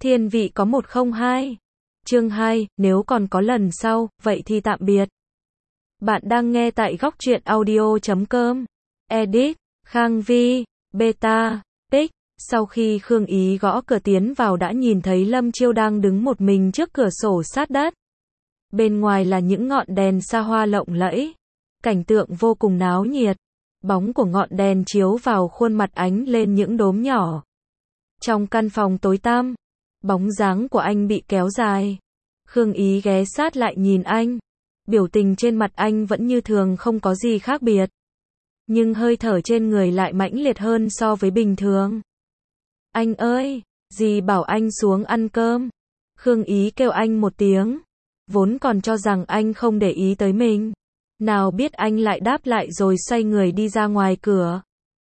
Thiên vị có 102. Chương 2, nếu còn có lần sau, vậy thì tạm biệt. Bạn đang nghe tại góc truyện audio.com. Edit, Khang Vi, Beta, Pic. Sau khi Khương Ý gõ cửa tiến vào đã nhìn thấy Lâm Chiêu đang đứng một mình trước cửa sổ sát đất. Bên ngoài là những ngọn đèn xa hoa lộng lẫy. Cảnh tượng vô cùng náo nhiệt. Bóng của ngọn đèn chiếu vào khuôn mặt ánh lên những đốm nhỏ. Trong căn phòng tối tăm, bóng dáng của anh bị kéo dài. Khương Ý ghé sát lại nhìn anh. Biểu tình trên mặt anh vẫn như thường, không có gì khác biệt. Nhưng hơi thở trên người lại mãnh liệt hơn so với bình thường. Anh ơi, dì bảo anh xuống ăn cơm. Khương Ý kêu anh một tiếng. Vốn còn cho rằng anh không để ý tới mình. Nào biết anh lại đáp lại rồi xoay người đi ra ngoài cửa.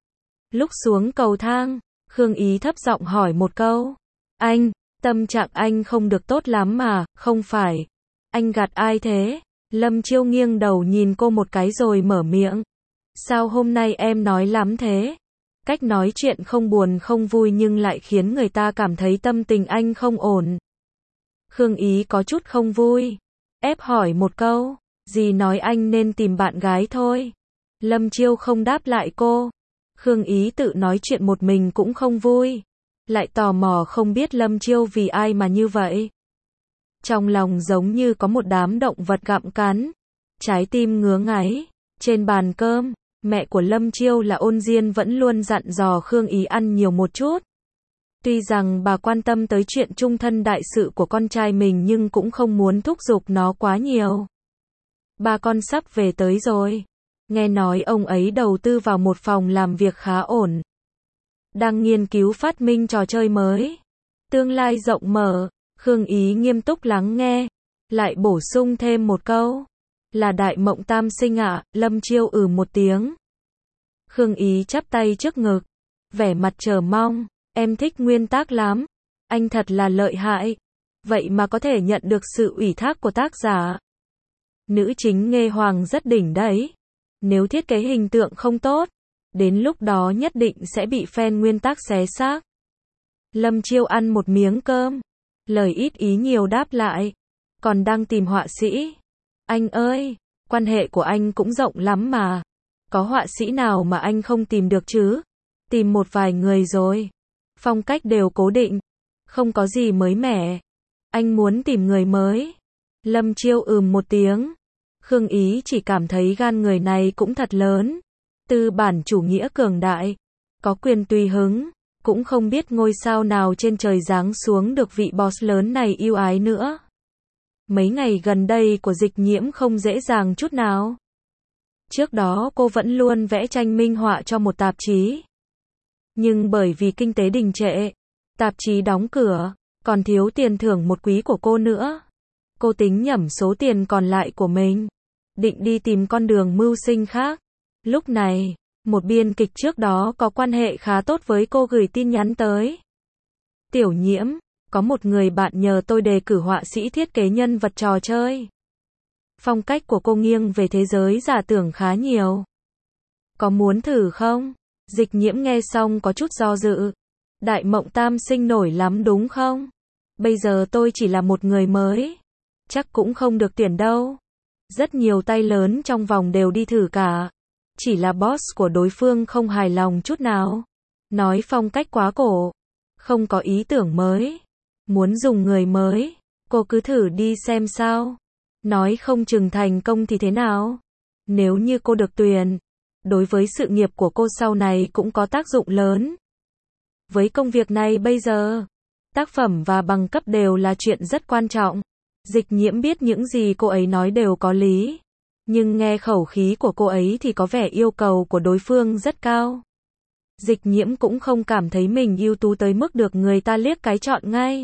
Lúc xuống cầu thang, Khương Ý thấp giọng hỏi một câu. Anh, tâm trạng anh không được tốt lắm mà, không phải. Anh gạt ai thế? Lâm Chiêu nghiêng đầu nhìn cô một cái rồi mở miệng. Sao hôm nay em nói lắm thế? Cách nói chuyện không buồn không vui nhưng lại khiến người ta cảm thấy tâm tình anh không ổn. Khương Ý có chút không vui. Ép hỏi một câu. Dì nói anh nên tìm bạn gái thôi. Lâm Chiêu không đáp lại cô. Khương Ý tự nói chuyện một mình cũng không vui. Lại tò mò không biết Lâm Chiêu vì ai mà như vậy. Trong lòng giống như có một đám động vật gặm cắn. Trái tim ngứa ngáy. Trên bàn cơm, mẹ của Lâm Chiêu là Ôn Diên vẫn luôn dặn dò Khương Ý ăn nhiều một chút. Tuy rằng bà quan tâm tới chuyện chung thân đại sự của con trai mình nhưng cũng không muốn thúc giục nó quá nhiều. Ba con sắp về tới rồi. Nghe nói ông ấy đầu tư vào một phòng làm việc khá ổn. Đang nghiên cứu phát minh trò chơi mới. Tương lai rộng mở. Khương Ý nghiêm túc lắng nghe. Lại bổ sung thêm một câu. Là Đại Mộng Tam Sinh ạ. Lâm Chiêu một tiếng. Khương Ý chắp tay trước ngực. Vẻ mặt chờ mong. Em thích nguyên tác lắm. Anh thật là lợi hại. Vậy mà có thể nhận được sự ủy thác của tác giả. Nữ chính Nghê Hoàng rất đỉnh đấy. Nếu thiết kế hình tượng không tốt, đến lúc đó nhất định sẽ bị fan nguyên tác xé xác. Lâm Chiêu ăn một miếng cơm. Lời ít ý nhiều đáp lại. Còn đang tìm họa sĩ. Anh ơi, quan hệ của anh cũng rộng lắm mà. Có họa sĩ nào mà anh không tìm được chứ? Tìm một vài người rồi. Phong cách đều cố định. Không có gì mới mẻ. Anh muốn tìm người mới. Lâm Chiêu một tiếng. Khương Ý chỉ cảm thấy gan người này cũng thật lớn. Tư bản chủ nghĩa cường đại. Có quyền tùy hứng. Cũng không biết ngôi sao nào trên trời giáng xuống được vị boss lớn này yêu ái nữa. Mấy ngày gần đây của Dịch Nhiễm không dễ dàng chút nào. Trước đó cô vẫn luôn vẽ tranh minh họa cho một tạp chí. Nhưng bởi vì kinh tế đình trệ, tạp chí đóng cửa, còn thiếu tiền thưởng một quý của cô nữa. Cô tính nhẩm số tiền còn lại của mình, định đi tìm con đường mưu sinh khác. Lúc này, một biên kịch trước đó có quan hệ khá tốt với cô gửi tin nhắn tới. Tiểu Nhiễm, có một người bạn nhờ tôi đề cử họa sĩ thiết kế nhân vật trò chơi. Phong cách của cô nghiêng về thế giới giả tưởng khá nhiều. Có muốn thử không? Dịch Nhiễm nghe xong có chút do dự. Đại Mộng Tam Sinh nổi lắm đúng không? Bây giờ tôi chỉ là một người mới. Chắc cũng không được tuyển đâu. Rất nhiều tay lớn trong vòng đều đi thử cả. Chỉ là boss của đối phương không hài lòng chút nào. Nói phong cách quá cổ. Không có ý tưởng mới. Muốn dùng người mới. Cô cứ thử đi xem sao. Nói không chừng thành công thì thế nào? Nếu như cô được tuyển, đối với sự nghiệp của cô sau này cũng có tác dụng lớn. Với công việc này bây giờ, tác phẩm và bằng cấp đều là chuyện rất quan trọng. Dịch Nhiễm biết những gì cô ấy nói đều có lý. Nhưng nghe khẩu khí của cô ấy thì có vẻ yêu cầu của đối phương rất cao. Dịch Nhiễm cũng không cảm thấy mình ưu tú tới mức được người ta liếc cái chọn ngay.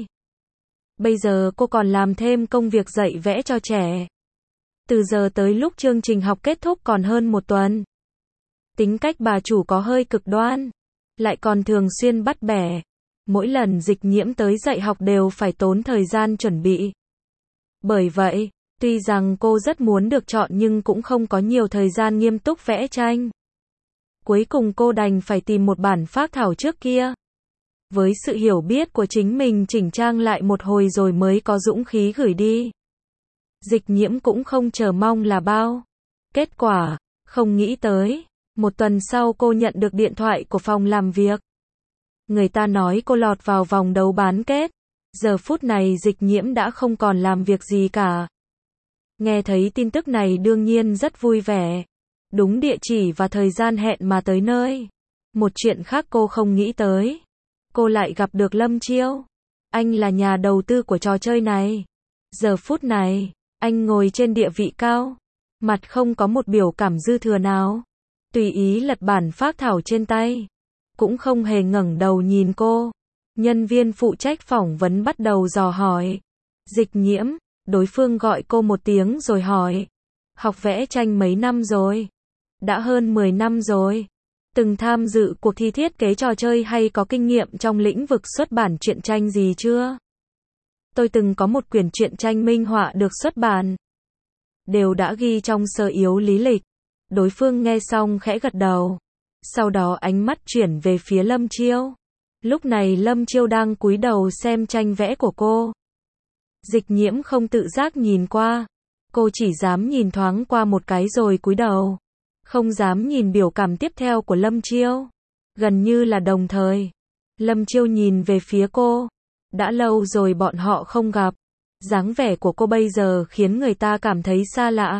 Bây giờ cô còn làm thêm công việc dạy vẽ cho trẻ. Từ giờ tới lúc chương trình học kết thúc còn hơn một tuần. Tính cách bà chủ có hơi cực đoan. Lại còn thường xuyên bắt bẻ. Mỗi lần Dịch Nhiễm tới dạy học đều phải tốn thời gian chuẩn bị. Bởi vậy, tuy rằng cô rất muốn được chọn nhưng cũng không có nhiều thời gian nghiêm túc vẽ tranh. Cuối cùng cô đành phải tìm một bản phác thảo trước kia. Với sự hiểu biết của chính mình chỉnh trang lại một hồi rồi mới có dũng khí gửi đi. Dịch Nhiễm cũng không chờ mong là bao. Kết quả, không nghĩ tới, một tuần sau cô nhận được điện thoại của phòng làm việc. Người ta nói cô lọt vào vòng đấu bán kết. Giờ phút này Dịch Nhiễm đã không còn làm việc gì cả. Nghe thấy tin tức này đương nhiên rất vui vẻ. Đúng địa chỉ và thời gian hẹn mà tới nơi. Một chuyện khác cô không nghĩ tới. Cô lại gặp được Lâm Chiêu. Anh là nhà đầu tư của trò chơi này. Giờ phút này, anh ngồi trên địa vị cao. Mặt không có một biểu cảm dư thừa nào. Tùy ý lật bản phác thảo trên tay. Cũng không hề ngẩng đầu nhìn cô. Nhân viên phụ trách phỏng vấn bắt đầu dò hỏi. Dịch Nhiễm, đối phương gọi cô một tiếng rồi hỏi. Học vẽ tranh mấy năm rồi? Đã hơn 10 năm rồi. Từng tham dự cuộc thi thiết kế trò chơi hay có kinh nghiệm trong lĩnh vực xuất bản truyện tranh gì chưa? Tôi từng có một quyển truyện tranh minh họa được xuất bản. Đều đã ghi trong sơ yếu lý lịch. Đối phương nghe xong khẽ gật đầu. Sau đó ánh mắt chuyển về phía Lâm Chiêu. Lúc này Lâm Chiêu đang cúi đầu xem tranh vẽ của cô. Dịch Nhiễm không tự giác nhìn qua. Cô chỉ dám nhìn thoáng qua một cái rồi cúi đầu. Không dám nhìn biểu cảm tiếp theo của Lâm Chiêu. Gần như là đồng thời. Lâm Chiêu nhìn về phía cô. Đã lâu rồi bọn họ không gặp. Dáng vẻ của cô bây giờ khiến người ta cảm thấy xa lạ.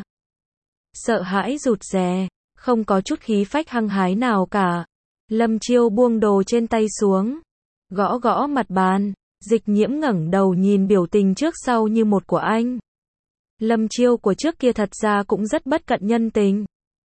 Sợ hãi rụt rè. Không có chút khí phách hăng hái nào cả. Lâm Chiêu buông đồ trên tay xuống. Gõ gõ mặt bàn. Dịch Nhiễm ngẩng đầu nhìn biểu tình trước sau như một của anh. Lâm Chiêu của trước kia thật ra cũng rất bất cận nhân tình.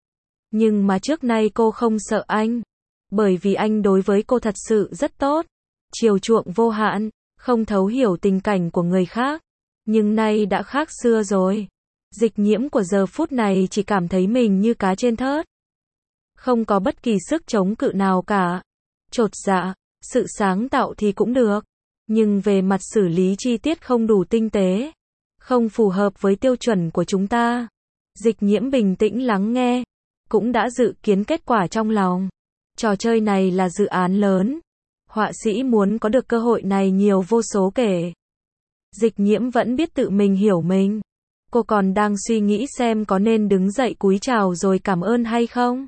Nhưng mà trước nay cô không sợ anh. Bởi vì anh đối với cô thật sự rất tốt. Chiều chuộng vô hạn, không thấu hiểu tình cảnh của người khác. Nhưng nay đã khác xưa rồi. Dịch Nhiễm của giờ phút này chỉ cảm thấy mình như cá trên thớt. Không có bất kỳ sức chống cự nào cả. Chột dạ, sự sáng tạo thì cũng được. Nhưng về mặt xử lý chi tiết không đủ tinh tế. Không phù hợp với tiêu chuẩn của chúng ta. Dịch Nhiễm bình tĩnh lắng nghe. Cũng đã dự kiến kết quả trong lòng. Trò chơi này là dự án lớn. Họa sĩ muốn có được cơ hội này nhiều vô số kể. Dịch Nhiễm vẫn biết tự mình hiểu mình. Cô còn đang suy nghĩ xem có nên đứng dậy cúi chào rồi cảm ơn hay không.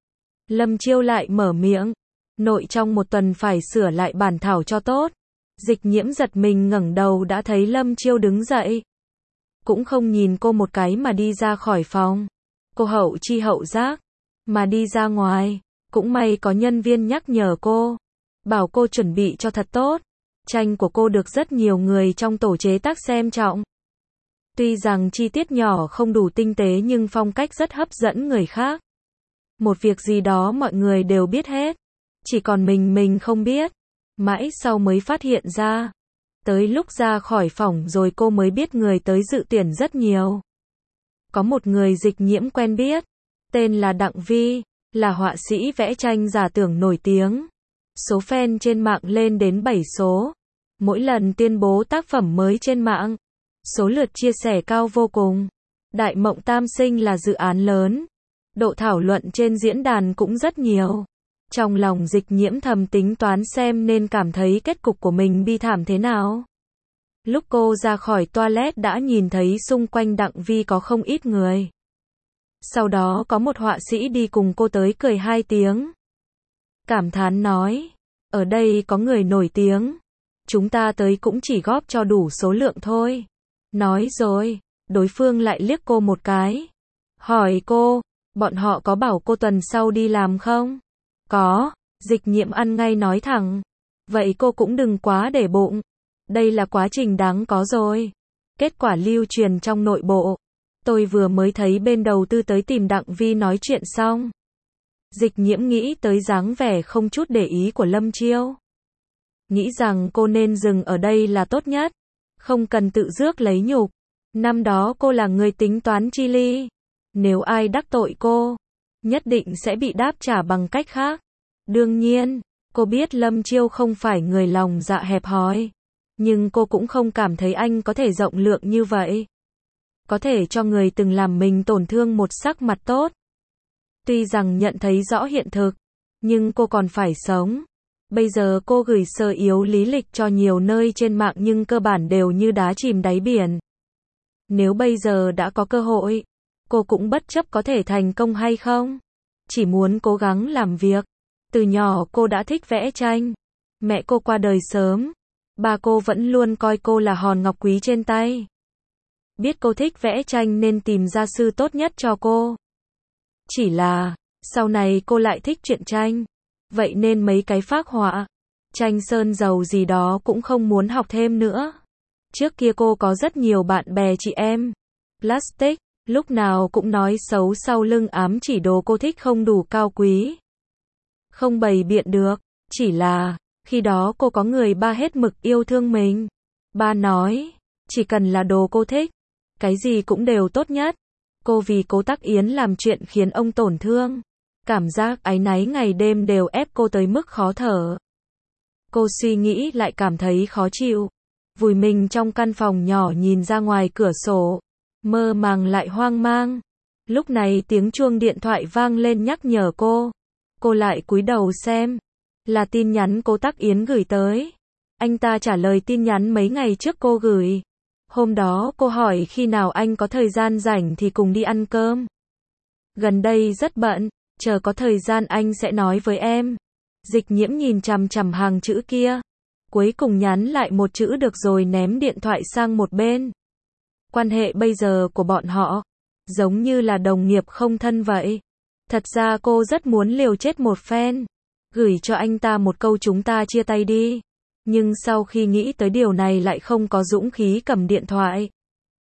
Lâm Chiêu lại mở miệng. Nội trong một tuần phải sửa lại bản thảo cho tốt. Dịch Nhiễm giật mình ngẩng đầu đã thấy Lâm Chiêu đứng dậy. Cũng không nhìn cô một cái mà đi ra khỏi phòng. Cô hậu chi hậu giác. Mà đi ra ngoài. Cũng may có nhân viên nhắc nhở cô. Bảo cô chuẩn bị cho thật tốt. Tranh của cô được rất nhiều người trong tổ chế tác xem trọng. Tuy rằng chi tiết nhỏ không đủ tinh tế nhưng phong cách rất hấp dẫn người khác. Một việc gì đó mọi người đều biết hết. Chỉ còn mình không biết. Mãi sau mới phát hiện ra. Tới lúc ra khỏi phòng rồi cô mới biết người tới dự tuyển rất nhiều. Có một người Dịch Nhiễm quen biết. Tên là Đặng Vi. Là họa sĩ vẽ tranh giả tưởng nổi tiếng. Số fan trên mạng lên đến 7 số. Mỗi lần tuyên bố tác phẩm mới trên mạng. Số lượt chia sẻ cao vô cùng. Đại Mộng Tam Sinh là dự án lớn. Độ thảo luận trên diễn đàn cũng rất nhiều. Trong lòng Dịch Nhiễm thầm tính toán xem nên cảm thấy kết cục của mình bi thảm thế nào. Lúc cô ra khỏi toilet đã nhìn thấy xung quanh Đặng Vi có không ít người. Sau đó có một họa sĩ đi cùng cô tới cười 2 tiếng. Cảm thán nói, ở đây có người nổi tiếng. Chúng ta tới cũng chỉ góp cho đủ số lượng thôi. Nói rồi, đối phương lại liếc cô một cái. Hỏi cô, bọn họ có bảo cô tuần sau đi làm không? Có, Dịch Nhiễm ăn ngay nói thẳng. Vậy cô cũng đừng quá để bụng. Đây là quá trình đáng có rồi. Kết quả lưu truyền trong nội bộ. Tôi vừa mới thấy bên đầu tư tới tìm Đặng Vi nói chuyện xong. Dịch Nhiễm nghĩ tới dáng vẻ không chút để ý của Lâm Chiêu. Nghĩ rằng cô nên dừng ở đây là tốt nhất. Không cần tự rước lấy nhục. Năm đó cô là người tính toán chi ly. Nếu ai đắc tội cô, nhất định sẽ bị đáp trả bằng cách khác. Đương nhiên, cô biết Lâm Chiêu không phải người lòng dạ hẹp hòi. Nhưng cô cũng không cảm thấy anh có thể rộng lượng như vậy. Có thể cho người từng làm mình tổn thương một sắc mặt tốt. Tuy rằng nhận thấy rõ hiện thực, nhưng cô còn phải sống. Bây giờ cô gửi sơ yếu lý lịch cho nhiều nơi trên mạng nhưng cơ bản đều như đá chìm đáy biển. Nếu bây giờ đã có cơ hội, cô cũng bất chấp có thể thành công hay không. Chỉ muốn cố gắng làm việc. Từ nhỏ cô đã thích vẽ tranh. Mẹ cô qua đời sớm. Ba cô vẫn luôn coi cô là hòn ngọc quý trên tay. Biết cô thích vẽ tranh nên tìm gia sư tốt nhất cho cô. Chỉ là, sau này cô lại thích truyện tranh. Vậy nên mấy cái phác họa, tranh sơn dầu gì đó cũng không muốn học thêm nữa. Trước kia cô có rất nhiều bạn bè chị em. Plastic, lúc nào cũng nói xấu sau lưng ám chỉ đồ cô thích không đủ cao quý. Không bày biện được, chỉ là, khi đó cô có người ba hết mực yêu thương mình. Ba nói, chỉ cần là đồ cô thích, cái gì cũng đều tốt nhất. Cô vì Cố Tắc Yến làm chuyện khiến ông tổn thương. Cảm giác áy náy ngày đêm đều ép cô tới mức khó thở. Cô suy nghĩ lại cảm thấy khó chịu. Vùi mình trong căn phòng nhỏ nhìn ra ngoài cửa sổ. Mơ màng lại hoang mang. Lúc này tiếng chuông điện thoại vang lên nhắc nhở cô. Cô lại cúi đầu xem. Là tin nhắn Cố Tắc Yến gửi tới. Anh ta trả lời tin nhắn mấy ngày trước cô gửi. Hôm đó cô hỏi khi nào anh có thời gian rảnh thì cùng đi ăn cơm. Gần đây rất bận, chờ có thời gian anh sẽ nói với em. Dịch Nhiễm nhìn chằm chằm hàng chữ kia. Cuối cùng nhắn lại một chữ được rồi ném điện thoại sang một bên. Quan hệ bây giờ của bọn họ, giống như là đồng nghiệp không thân vậy. Thật ra cô rất muốn liều chết một phen. Gửi cho anh ta một câu chúng ta chia tay đi. Nhưng sau khi nghĩ tới điều này lại không có dũng khí cầm điện thoại.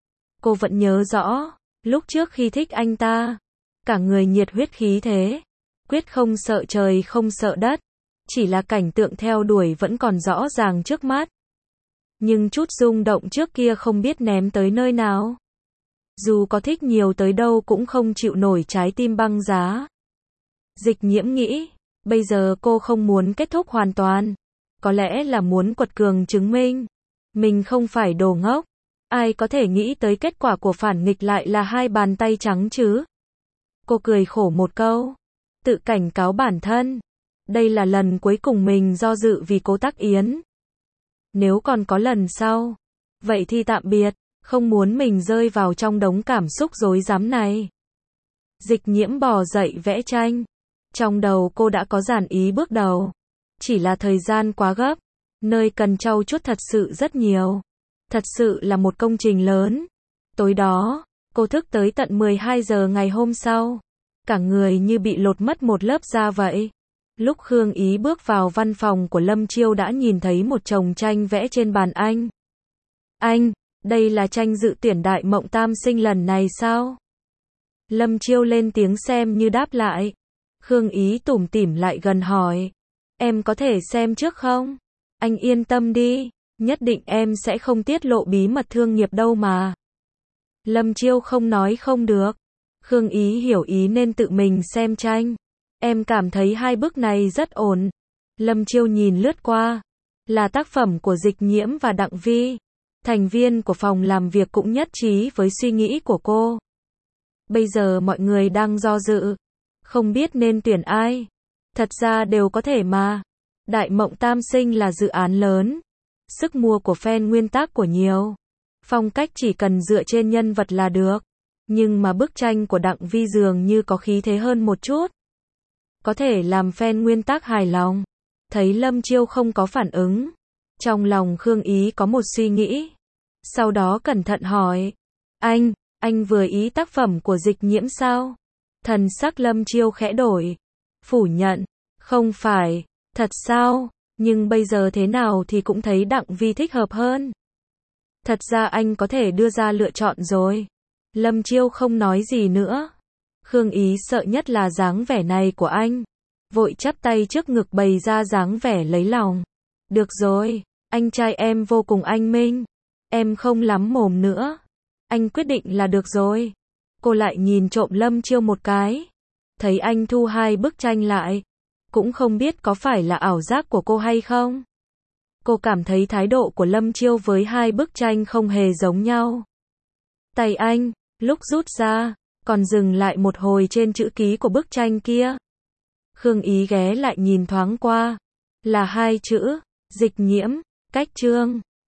Cô vẫn nhớ rõ, lúc trước khi thích anh ta, cả người nhiệt huyết khí thế, quyết không sợ trời không sợ đất, chỉ là cảnh tượng theo đuổi vẫn còn rõ ràng trước mắt. Nhưng chút rung động trước kia không biết ném tới nơi nào. Dù có thích nhiều tới đâu cũng không chịu nổi trái tim băng giá. Dịch Nhiễm nghĩ, bây giờ cô không muốn kết thúc hoàn toàn. Có lẽ là muốn quật cường chứng minh. Mình không phải đồ ngốc. Ai có thể nghĩ tới kết quả của phản nghịch lại là hai bàn tay trắng chứ? Cô cười khổ một câu. Tự cảnh cáo bản thân. Đây là lần cuối cùng mình do dự vì Cố Tắc Yến. Nếu còn có lần sau, vậy thì tạm biệt. Không muốn mình rơi vào trong đống cảm xúc rối rắm này. Dịch Nhiễm bò dậy vẽ tranh. Trong đầu cô đã có dàn ý bước đầu. Chỉ là thời gian quá gấp. Nơi cần trau chuốt thật sự rất nhiều. Thật sự là một công trình lớn. Tối đó, cô thức tới tận 12 giờ ngày hôm sau. Cả người như bị lột mất một lớp da vậy. Lúc Khương Ý bước vào văn phòng của Lâm Chiêu đã nhìn thấy một chồng tranh vẽ trên bàn anh. Anh, đây là tranh dự tuyển Đại Mộng Tam Sinh lần này sao? Lâm Chiêu lên tiếng xem như đáp lại. Khương Ý tủm tỉm lại gần hỏi. Em có thể xem trước không? Anh yên tâm đi, nhất định em sẽ không tiết lộ bí mật thương nghiệp đâu mà. Lâm Chiêu không nói không được. Khương Ý hiểu ý nên tự mình xem tranh. Em cảm thấy hai bức này rất ổn. Lâm Chiêu nhìn lướt qua. Là tác phẩm của Dịch Nhiễm và Đặng Vi. Thành viên của phòng làm việc cũng nhất trí với suy nghĩ của cô. Bây giờ mọi người đang do dự. Không biết nên tuyển ai. Thật ra đều có thể mà. Đại Mộng Tam Sinh là dự án lớn. Sức mua của fan nguyên tác của nhiều. Phong cách chỉ cần dựa trên nhân vật là được. Nhưng mà bức tranh của Đặng Vi dường như có khí thế hơn một chút. Có thể làm fan nguyên tác hài lòng. Thấy Lâm Chiêu không có phản ứng. Trong lòng Khương Ý có một suy nghĩ. Sau đó cẩn thận hỏi. Anh vừa ý tác phẩm của Dịch Nhiễm sao? Thần sắc Lâm Chiêu khẽ đổi. Phủ nhận. Không phải. Thật sao? Nhưng bây giờ thế nào thì cũng thấy Đặng Vi thích hợp hơn. Thật ra anh có thể đưa ra lựa chọn rồi. Lâm Chiêu không nói gì nữa. Khương Ý sợ nhất là dáng vẻ này của anh. Vội chắp tay trước ngực bày ra dáng vẻ lấy lòng. Được rồi, anh trai em vô cùng anh minh. Em không lắm mồm nữa. Anh quyết định là được rồi. Cô lại nhìn trộm Lâm Chiêu một cái. Thấy anh thu hai bức tranh lại. Cũng không biết có phải là ảo giác của cô hay không. Cô cảm thấy thái độ của Lâm Chiêu với hai bức tranh không hề giống nhau. Tay anh, lúc rút ra, còn dừng lại một hồi trên chữ ký của bức tranh kia. Khương Ý ghé lại nhìn thoáng qua. là hai chữ, dịch nhiễm, cách chương.